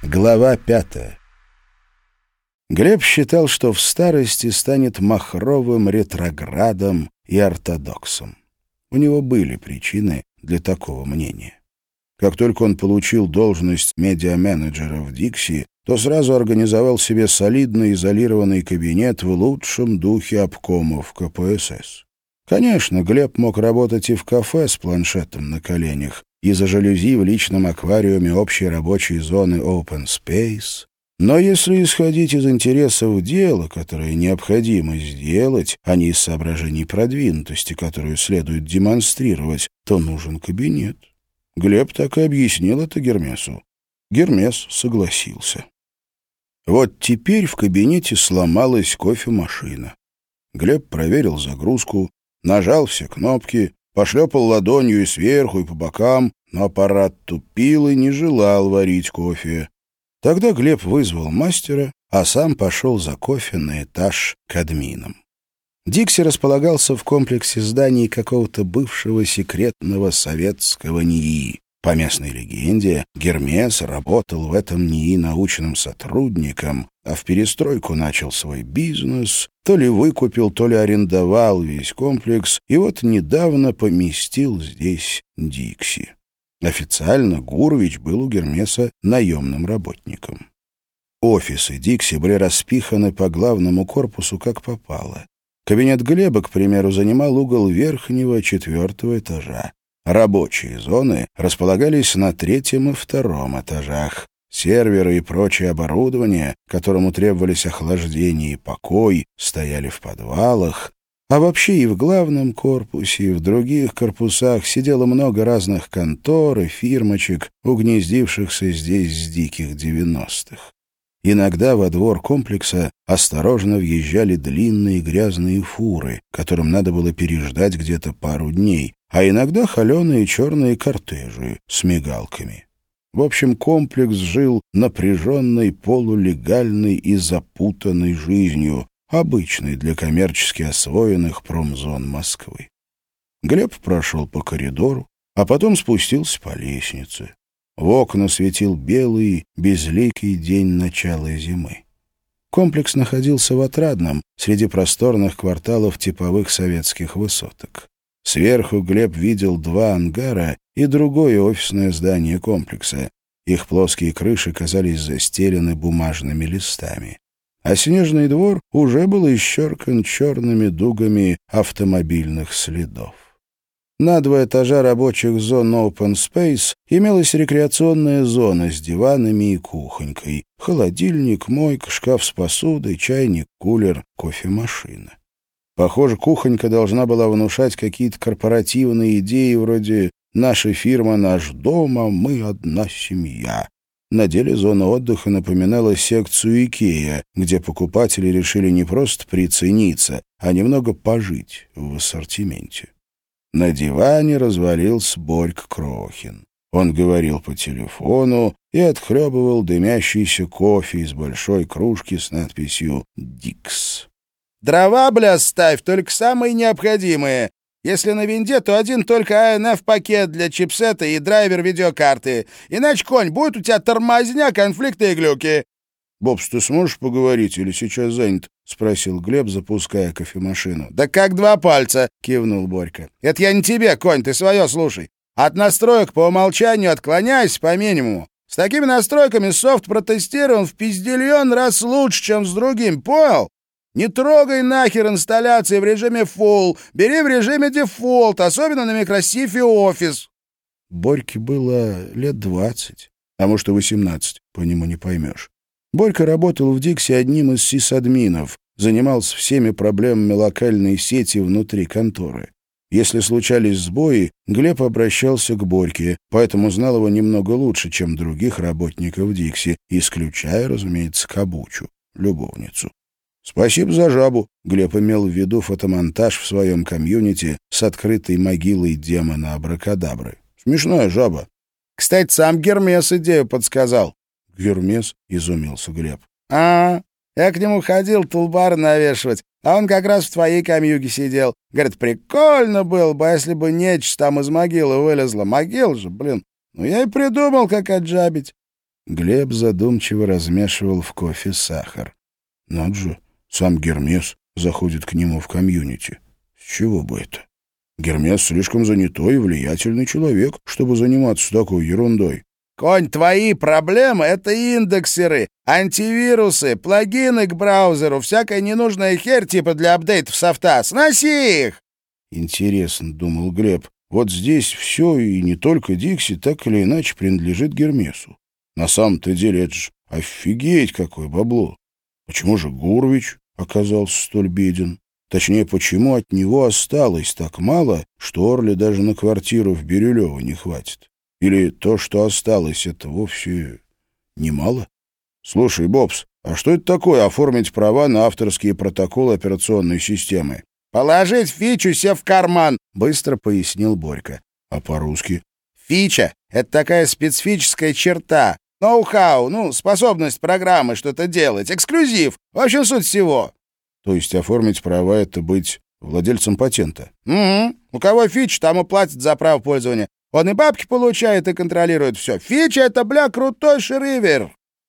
Глава 5. Глеб считал, что в старости станет махровым ретроградом и ортодоксом. У него были причины для такого мнения. Как только он получил должность медиа-менеджера в «Дикси», то сразу организовал себе солидный изолированный кабинет в лучшем духе обкомов КПСС. Конечно, Глеб мог работать и в кафе с планшетом на коленях, и за жалюзи в личном аквариуме общей рабочей зоны Open Space. Но если исходить из интересов дела, которое необходимо сделать, а не из соображений продвинутости, которую следует демонстрировать, то нужен кабинет. Глеб так и объяснил это Гермесу. Гермес согласился. Вот теперь в кабинете сломалась кофемашина. Глеб проверил загрузку, нажал все кнопки, пошлепал ладонью и сверху, и по бокам, но аппарат тупил и не желал варить кофе. Тогда Глеб вызвал мастера, а сам пошел за кофе на этаж к админам. «Дикси» располагался в комплексе зданий какого-то бывшего секретного советского НИИ. По местной легенде, Гермес работал в этом НИИ научным сотрудником, а в перестройку начал свой бизнес, то ли выкупил, то ли арендовал весь комплекс, и вот недавно поместил здесь «Дикси». Официально Гурович был у Гермеса наемным работником. Офисы «Дикси» были распиханы по главному корпусу как попало. Кабинет Глеба, к примеру, занимал угол верхнего 4-го этажа. Рабочие зоны располагались на 3-м и 2-м этажах. Серверы и прочее оборудование, которому требовались охлаждение и покой, стояли в подвалах. А вообще и в главном корпусе, и в других корпусах сидело много разных контор и фирмочек, угнездившихся здесь с диких 90-х. Иногда во двор комплекса осторожно въезжали длинные грязные фуры, которым надо было переждать где-то пару дней, а иногда холеные черные кортежи с мигалками. В общем, комплекс жил напряженной, полулегальной и запутанной жизнью, обычной для коммерчески освоенных промзон Москвы. Глеб прошел по коридору, а потом спустился по лестнице. В окна светил белый, безликий день начала зимы. Комплекс находился в Отрадном, среди просторных кварталов типовых советских высоток. Сверху Глеб видел 2 ангара и другое офисное здание комплекса. Их плоские крыши казались застелены бумажными листами. А снежный двор уже был исчеркан черными дугами автомобильных следов. На 2 этажа рабочих зон Open Space имелась рекреационная зона с диванами и кухонькой, холодильник, мойка, шкаф с посудой, чайник, кулер, кофемашина. Похоже, кухонька должна была внушать какие-то корпоративные идеи вроде «Наша фирма, наш дом, а мы одна семья». На деле зона отдыха напоминала секцию Икеа, где покупатели решили не просто прицениться, а немного пожить в ассортименте. На диване развалился Борька Крохин. Он говорил по телефону и отхлебывал дымящийся кофе из большой кружки с надписью «Дикс». «Дрова, бля, ставь, только самые необходимые. Если на винде, то один только АНФ-пакет для чипсета и драйвер видеокарты. Иначе, конь, будет у тебя тормозня, конфликты и глюки». «Бобс, ты сможешь поговорить или сейчас занят?» — спросил Глеб, запуская кофемашину. «Да как 2 пальца!» — кивнул Борька. «Это я не тебе, конь, ты свое слушай. От настроек по умолчанию отклоняйся по минимуму. С такими настройками софт протестирован в пиздиллион раз лучше, чем с другим, понял? Не трогай нахер инсталляции в режиме Full, бери в режиме Default, особенно на микросифе Office». Борьке было лет 20, а может и 18, по нему не поймешь. Борька работал в «Дикси» одним из сисадминов, занимался всеми проблемами локальной сети внутри конторы. Если случались сбои, Глеб обращался к Борьке, поэтому знал его немного лучше, чем других работников «Дикси», исключая, разумеется, Кабучу, любовницу. «Спасибо за жабу», — Глеб имел в виду фотомонтаж в своем комьюнити с открытой могилой демона Абракадабры. «Смешная жаба». «Кстати, сам Гермес идею подсказал». «Гермес?» — изумился Глеб. Я к нему ходил тулбар навешивать, а он как раз в твоей камьюге сидел. Говорит, прикольно было бы, если бы нечисть там из могилы вылезла. Могил же, блин. Ну, я и придумал, как отжабить». Глеб задумчиво размешивал в кофе сахар. Надо же, сам Гермес заходит к нему в комьюнити. С чего бы это? Гермес слишком занятой и влиятельный человек, чтобы заниматься такой ерундой. «Конь, твои проблемы — это индексеры, антивирусы, плагины к браузеру, всякая ненужная херь типа для апдейтов софта. Сноси их!» Интересно, — думал Глеб, — вот здесь все, и не только Дикси, так или иначе принадлежит Гермесу. На самом-то деле это ж офигеть какое бабло. Почему же Гурвич оказался столь беден? Точнее, почему от него осталось так мало, что Орли даже на квартиру в Бирюлево не хватит? Или то, что осталось, это вовсе немало? Слушай, Бобс, а что это такое оформить права на авторские протоколы операционной системы? «Положить фичу себе в карман», — быстро пояснил Борька. А по-русски? «Фича — это такая специфическая черта. Ноу-хау, способность программы что-то делать, эксклюзив, в общем, суть всего». То есть оформить права — это быть владельцем патента? Угу. У кого фича, тому платят за право пользования. Он и бабки получает, и контролирует все. Фича — это, крутой шривер.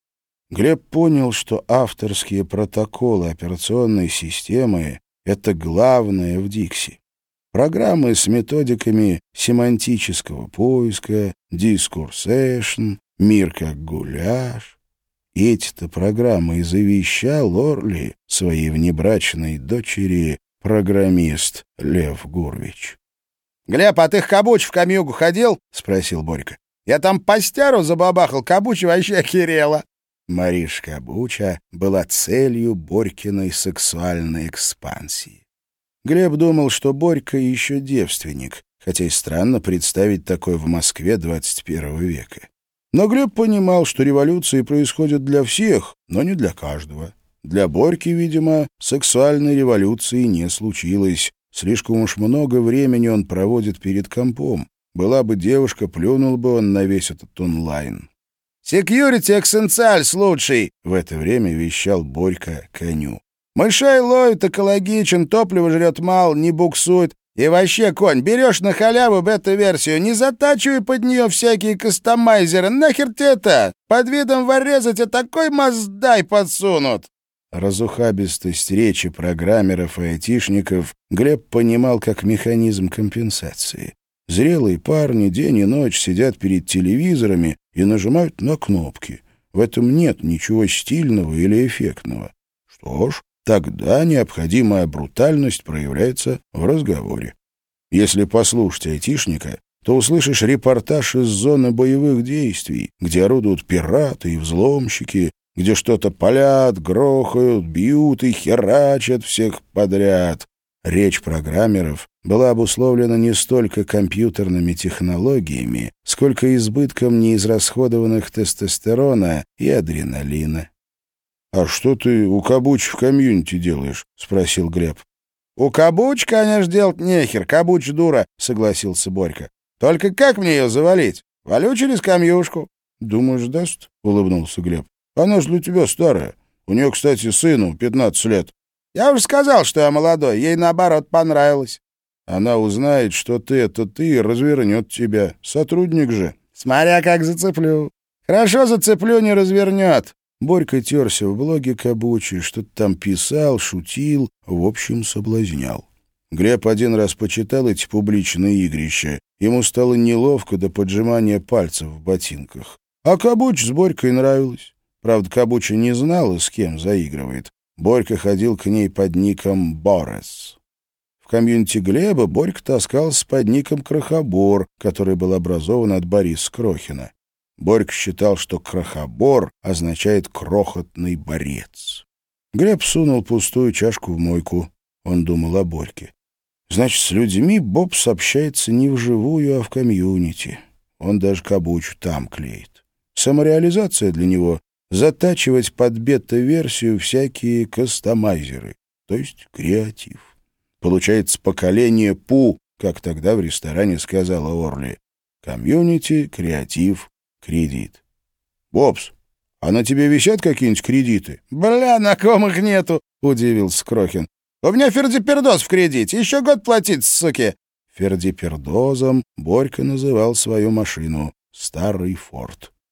Глеб понял, что авторские протоколы операционной системы — это главное в Дикси. Программы с методиками семантического поиска, дискурсэшн, мир как гуляш. Эти-то программы и завещал Орли своей внебрачной дочери программист Лев Гурвич. «Глеб, а ты к Кабуч в Камьюгу ходил?» — спросил Борька. «Я там постяру забабахал, Кабуч вообще охерела». Мариш Кабуча была целью Борькиной сексуальной экспансии. Глеб думал, что Борька еще девственник, хотя и странно представить такое в Москве 21 века. Но Глеб понимал, что революции происходят для всех, но не для каждого. Для Борьки, видимо, сексуальной революции не случилось. Слишком уж много времени он проводит перед компом. Была бы девушка, плюнул бы он на весь этот онлайн. «Секьюрити Эксенциальс лучший!» — в это время вещал Борька коню. «Мышей ловит, экологичен, топливо жрет мало, не буксует. И вообще, конь, берешь на халяву бета-версию, не затачивай под нее всякие кастомайзеры. Нахер тебе это? Под видом вореза тебе такой маздай подсунут!» Разухабистость речи программеров и айтишников Глеб понимал как механизм компенсации. Зрелые парни день и ночь сидят перед телевизорами и нажимают на кнопки. В этом нет ничего стильного или эффектного. Что ж, тогда необходимая брутальность проявляется в разговоре. Если послушать айтишника, то услышишь репортаж из зоны боевых действий, где орудуют пираты и взломщики, где что-то палят, грохают, бьют и херачат всех подряд. Речь программеров была обусловлена не столько компьютерными технологиями, сколько избытком неизрасходованных тестостерона и адреналина. «А что ты у Кабуч в комьюнити делаешь?» — спросил Глеб. «У Кабуч, конечно, делать нехер, Кабуч дура», — согласился Борька. «Только как мне ее завалить? Валю через комьюшку». «Думаешь, даст?» — улыбнулся Глеб. «Она же для тебя старая. У нее, кстати, сыну 15 лет». «Я уже сказал, что я молодой. Ей, наоборот, понравилось». «Она узнает, что ты — это ты, и развернет тебя. Сотрудник же». «Смотря как зацеплю». «Хорошо зацеплю, не развернет». Борька терся в блоге Кабучи, что-то там писал, шутил, в общем, соблазнял. Глеб один раз почитал эти публичные игрища. Ему стало неловко до поджимания пальцев в ботинках. А Кабуч с Борькой нравилось. Правда, Кабуча не знала, с кем заигрывает. Борька ходил к ней под ником Борес. В комьюнити Глеба Борька таскался под ником Крохобор, который был образован от Бориса Крохина. Борька считал, что Крохобор означает «крохотный борец». Глеб сунул пустую чашку в мойку. Он думал о Борьке. Значит, с людьми Бобс общается не вживую, а в комьюнити. Он даже Кабучу там клеит. Самореализация для него — затачивать под бета-версию всякие кастомайзеры, то есть креатив. Получается поколение Пу, как тогда в ресторане сказала Орли. Комьюнити, креатив, кредит. «Бобс, а на тебе висят какие-нибудь кредиты?» «Бля, на ком их нету», — удивился Крохин. «У меня Фердипердоз в кредите. Еще год платить, суки». Фердипердозом Борька называл свою машину «Старый Форд».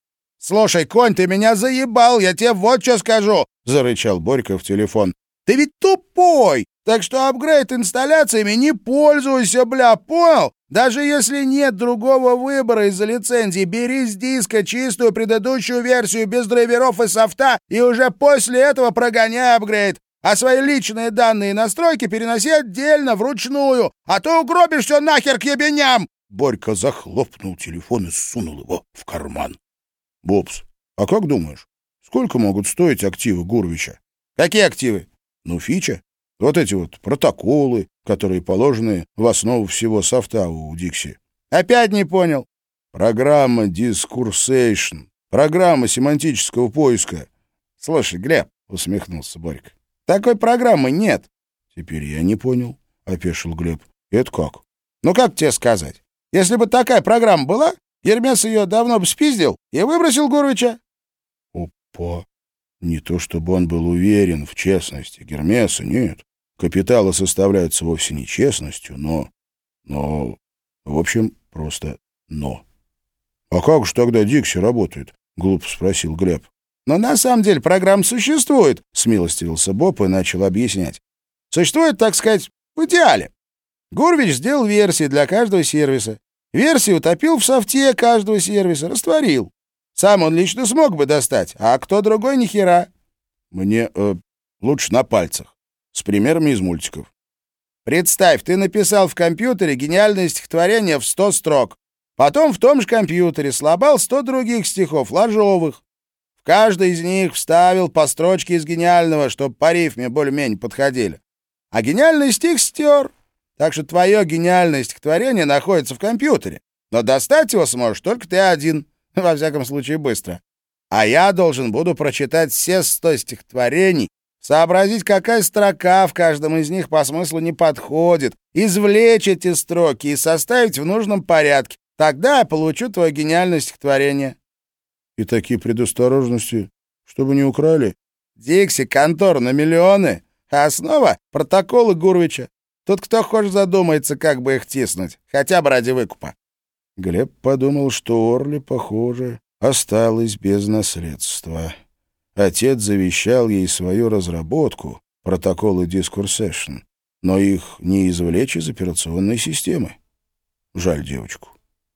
«Слушай, конь, ты меня заебал, я тебе вот что скажу!» — зарычал Борька в телефон. «Ты ведь тупой, так что апгрейд инсталляциями не пользуйся, бля, понял? Даже если нет другого выбора из-за лицензии, бери с диска чистую предыдущую версию без драйверов и софта и уже после этого прогоняй апгрейд. А свои личные данные и настройки переноси отдельно, вручную, а то угробишь все нахер к ебеням!» Борька захлопнул телефон и сунул его в карман. «Бобс, а как думаешь, сколько могут стоить активы Гурвича?» «Какие активы?» «Ну, фича. Вот эти вот протоколы, которые положены в основу всего софта у Dixie». «Опять не понял». «Программа Discursation, программа семантического поиска». «Слушай, Глеб», — усмехнулся Борька, — «такой программы нет». «Теперь я не понял», — опешил Глеб. «Это как?» «Ну, как тебе сказать? Если бы такая программа была, Гермес ее давно бы спиздил и выбросил Гурвича». «Опа! Не то чтобы он был уверен в честности Гермеса, нет. Капиталы составляются вовсе не честностью, но... В общем, просто но. «А как же тогда Dixie работает?» — глупо спросил Глеб. «Но на самом деле программа существует», — смилостивился Боб и начал объяснять. «Существует, так сказать, в идеале. Гурвич сделал версии для каждого сервиса. Версии утопил в софте каждого сервиса, растворил. Сам он лично смог бы достать, а кто другой ни хера». «Мне лучше на пальцах, с примерами из мультиков». «Представь, ты написал в компьютере гениальное стихотворение в 100 строк. Потом в том же компьютере слабал 100 других стихов, ложовых. В каждый из них вставил по строчке из гениального, чтобы по рифме более-менее подходили. А гениальный стих стер. Так что твое гениальное стихотворение находится в компьютере. Но достать его сможешь только ты один, во всяком случае быстро. А я должен буду прочитать все 100 стихотворений, сообразить, какая строка в каждом из них по смыслу не подходит, извлечь эти строки и составить в нужном порядке. Тогда я получу твое гениальное стихотворение». «И такие предосторожности, чтобы не украли?» «Dixie — контора на миллионы, а основа — протоколы Гурвича. Тут кто хочет задумается, как бы их тиснуть, хотя бы ради выкупа». Глеб подумал, что Орли, похоже, осталась без наследства. Отец завещал ей свою разработку, протоколы Discursation, но их не извлечь из операционной системы. Жаль девочку.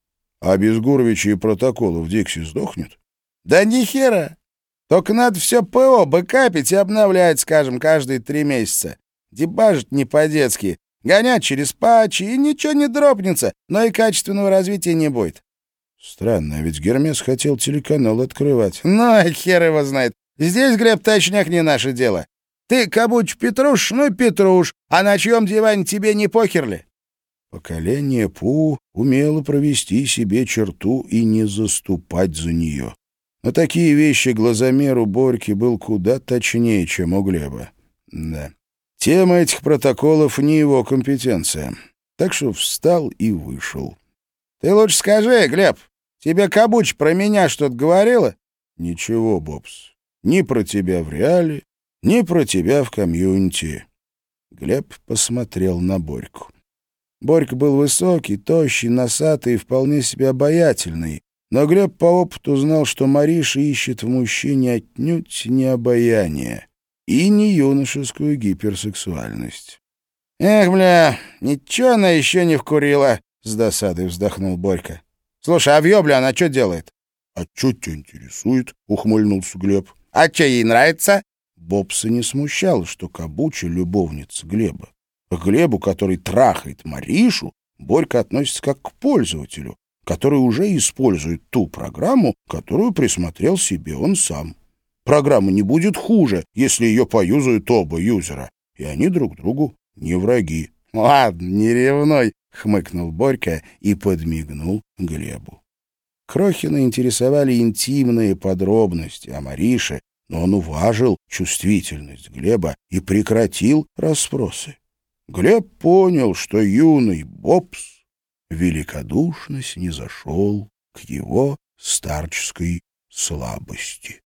А без Гурвича и протоколов Dixie сдохнет? «Да ни хера! Только надо все ПО бэкапить и обновлять, скажем, каждые 3 месяца. Дебажить не по-детски, гонять через патчи, и ничего не дропнется, но и качественного развития не будет». Странно, ведь Гермес хотел телеканал открывать. «Ну, хер его знает. Здесь, Глеб, точняк не наше дело. Ты, Кабуч, Петруш, ну Петруш, а на чьем диване тебе не похер ли?» Поколение Пу умело провести себе черту и не заступать за нее. Но такие вещи глазомеру Борьки был куда точнее, чем у Глеба. Да. Тема этих протоколов не его компетенция. Так что встал и вышел. «Ты лучше скажи, Глеб, тебе Кабуч про меня что-то говорила?» «Ничего, Бобс. Ни про тебя в реале, ни про тебя в комьюнити». Глеб посмотрел на Борьку. Борька был высокий, тощий, носатый и вполне себе обаятельный, но Глеб по опыту знал, что Мариша ищет в мужчине отнюдь не обаяние и не юношескую гиперсексуальность. «Эх, бля, ничего она еще не вкурила», — с досадой вздохнул Борька. «Слушай, а в ёбле она что делает?» «А что тебя интересует?» — ухмыльнулся Глеб. «А что ей нравится?» Бобса не смущало, что Кабуча — любовница Глеба. К Глебу, который трахает Маришу, Борька относится как к пользователю, который уже использует ту программу, которую присмотрел себе он сам. Программа не будет хуже, если ее поюзают оба юзера, и они друг другу не враги. «Ладно, не ревнуй», — хмыкнул Борька и подмигнул Глебу. Крохина интересовали интимные подробности о Марише, но он уважил чувствительность Глеба и прекратил расспросы. Глеб понял, что юный Бобс великодушно снизошел к его старческой слабости.